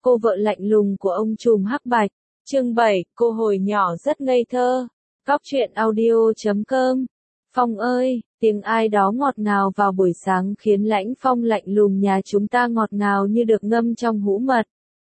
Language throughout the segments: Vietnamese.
cô vợ lạnh lùng của ông trùm hắc bạch. Chương 7, cô hồi nhỏ rất ngây thơ. Góc truyện audio.com. Phong ơi, tiếng ai đó ngọt ngào vào buổi sáng khiến Lãnh Phong lạnh lùng nhà chúng ta ngọt ngào như được ngâm trong hũ mật.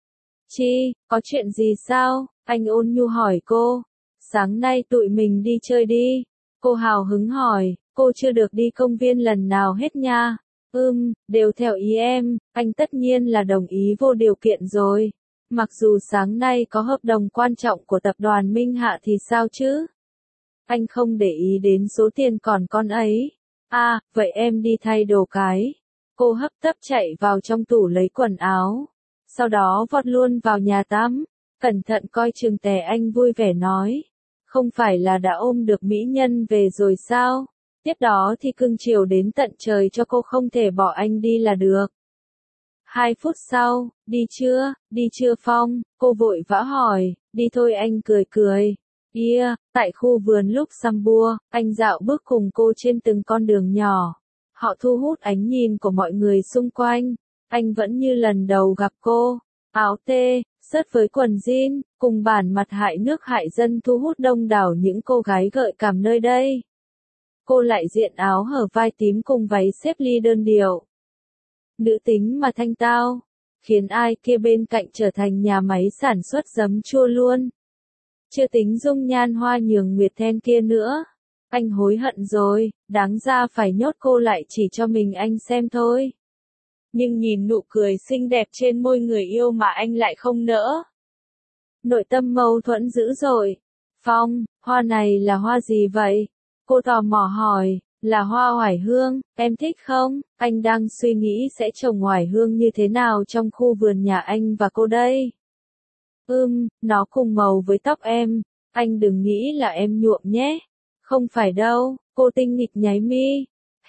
Chi, có chuyện gì sao? Anh ôn nhu hỏi cô. Sáng nay tụi mình đi chơi đi. Cô hào hứng hỏi, cô chưa được đi công viên lần nào hết nha. Đều theo ý em, anh tất nhiên là đồng ý vô điều kiện rồi. Mặc dù sáng nay có hợp đồng quan trọng của tập đoàn Minh Hạ thì sao chứ? Anh không để ý đến số tiền còn con ấy. À, vậy em đi thay đồ cái. Cô hấp tấp chạy vào trong tủ lấy quần áo. Sau đó vọt luôn vào nhà tắm. Cẩn thận coi chừng tè, anh vui vẻ nói. Không phải là đã ôm được mỹ nhân về rồi sao? Tiếp đó thì cưng chiều đến tận trời cho cô không thể bỏ anh đi là được. 2 phút sau, đi chưa Phong? Cô vội vã hỏi, đi thôi anh cười cười. Tại khu vườn Luxembourg, anh dạo bước cùng cô trên từng con đường nhỏ. Họ thu hút ánh nhìn của mọi người xung quanh. Anh vẫn như lần đầu gặp cô. Áo tê, sớt với quần jean, cùng bản mặt hại nước hại dân thu hút đông đảo những cô gái gợi cảm nơi đây. Cô lại diện áo hở vai tím cùng váy xếp ly đơn điệu. Nữ tính mà thanh tao, khiến ai kia bên cạnh trở thành nhà máy sản xuất giấm chua luôn. Chưa tính dung nhan hoa nhường nguyệt then kia nữa. Anh hối hận rồi, đáng ra phải nhốt cô lại chỉ cho mình anh xem thôi. Nhưng nhìn nụ cười xinh đẹp trên môi người yêu mà anh lại không nỡ. Nội tâm mâu thuẫn dữ dội. Phong, hoa này là hoa gì vậy? Cô tò mò hỏi. Là hoa oải hương, em thích không? Anh đang suy nghĩ sẽ trồng oải hương như thế nào trong khu vườn nhà anh và cô đây. Nó cùng màu với tóc em. Anh đừng nghĩ là em nhuộm nhé. Không phải đâu, cô tinh nghịch nháy mi.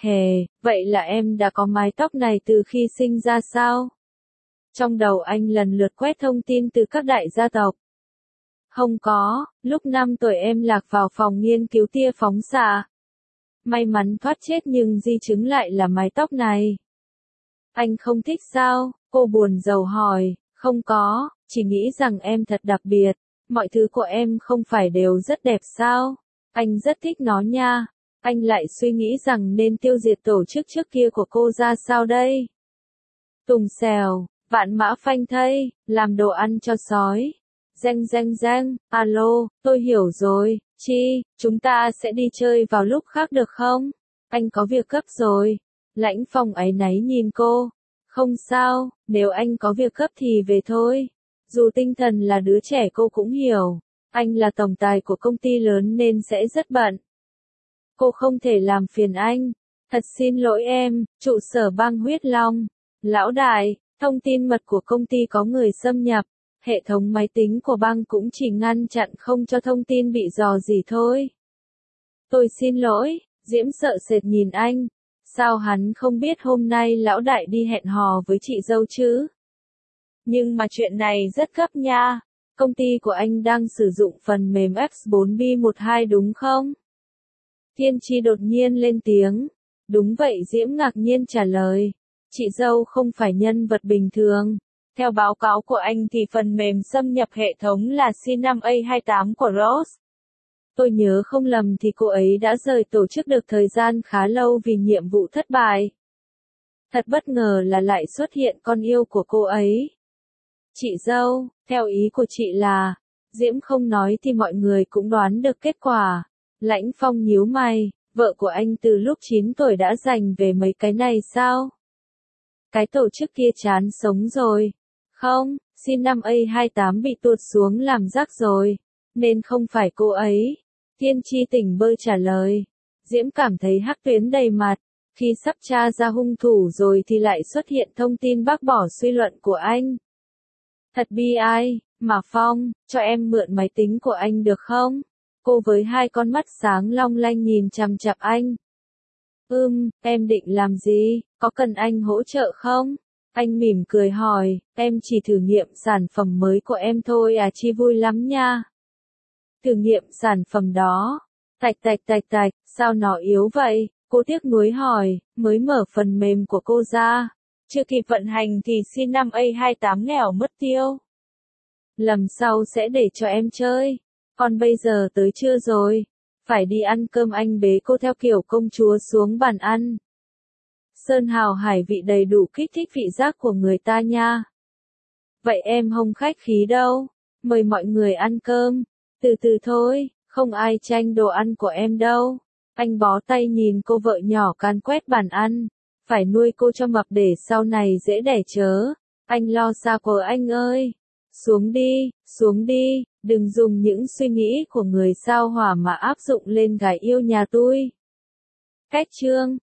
Vậy là em đã có mái tóc này từ khi sinh ra sao? Trong đầu anh lần lượt quét thông tin từ các đại gia tộc. Không có, lúc 5 tuổi em lạc vào phòng nghiên cứu tia phóng xạ. May mắn thoát chết nhưng di chứng lại là mái tóc này. Anh không thích sao? Cô buồn rầu hỏi. Không có, chỉ nghĩ rằng em thật đặc biệt. Mọi thứ của em không phải đều rất đẹp sao? Anh rất thích nó nha. Anh lại suy nghĩ rằng nên tiêu diệt tổ chức trước kia của cô ra sao đây? Tùng xèo, vạn mã phanh thây, làm đồ ăn cho sói. Reng, alo, tôi hiểu rồi. Chi, chúng ta sẽ đi chơi vào lúc khác được không? Anh có việc gấp rồi. Lãnh Phong áy náy nhìn cô. Không sao, nếu anh có việc gấp thì về thôi. Dù tinh thần là đứa trẻ cô cũng hiểu. Anh là tổng tài của công ty lớn nên sẽ rất bận. Cô không thể làm phiền anh. Thật xin lỗi em, trụ sở bang huyết long. Lão đại, thông tin mật của công ty có người xâm nhập. Hệ thống máy tính của bang cũng chỉ ngăn chặn không cho thông tin bị rò rỉ thôi. Tôi xin lỗi, Diễm sợ sệt nhìn anh. Sao hắn không biết hôm nay lão đại đi hẹn hò với chị dâu chứ? Nhưng mà chuyện này rất gấp nha. Công ty của anh đang sử dụng phần mềm X4B12 đúng không? Thiên Chi đột nhiên lên tiếng. Đúng vậy, Diễm ngạc nhiên trả lời. Chị dâu không phải nhân vật bình thường. Theo báo cáo của anh thì phần mềm xâm nhập hệ thống là C5A28 của Rose. Tôi nhớ không lầm thì cô ấy đã rời tổ chức được thời gian khá lâu vì nhiệm vụ thất bại. Thật bất ngờ là lại xuất hiện con yêu của cô ấy. Chị dâu, theo ý của chị là, Diễm không nói thì mọi người cũng đoán được kết quả. Lãnh Phong nhíu mày, vợ của anh từ lúc 9 tuổi đã dành về mấy cái này sao? Cái tổ chức kia chán sống rồi. Không, C5A28 bị tuột xuống làm rác rồi, nên không phải cô ấy. Thiên Chi tỉnh bơ trả lời. Diễm cảm thấy hắc tuyến đầy mặt. Khi sắp tra ra hung thủ rồi thì lại xuất hiện thông tin bác bỏ suy luận của anh. Thật bi ai, mà Phong, cho em mượn máy tính của anh được không? Cô với 2 con mắt sáng long lanh nhìn chằm chằm anh. Em định làm gì, có cần anh hỗ trợ không? Anh mỉm cười hỏi, em chỉ thử nghiệm sản phẩm mới của em thôi à, Chi vui lắm nha. Thử nghiệm sản phẩm đó. Tạch, sao nó yếu vậy? Cô tiếc nuối hỏi, mới mở phần mềm của cô ra. chưa kịp vận hành thì xin 5A28 nghèo mất tiêu. Lần sau sẽ để cho em chơi. Còn bây giờ tới trưa rồi. Phải đi ăn cơm, anh bế cô theo kiểu công chúa xuống bàn ăn. Sơn hào hải vị đầy đủ kích thích vị giác của người ta nha. Vậy em không khách khí đâu. Mời mọi người ăn cơm. Từ từ thôi, không ai tranh đồ ăn của em đâu. Anh bó tay nhìn cô vợ nhỏ càn quét bàn ăn. Phải nuôi cô cho mập để sau này dễ đẻ chớ. Anh lo xa của anh ơi. Xuống đi, đừng dùng những suy nghĩ của người sao hỏa mà áp dụng lên gái yêu nhà tôi. Cách chương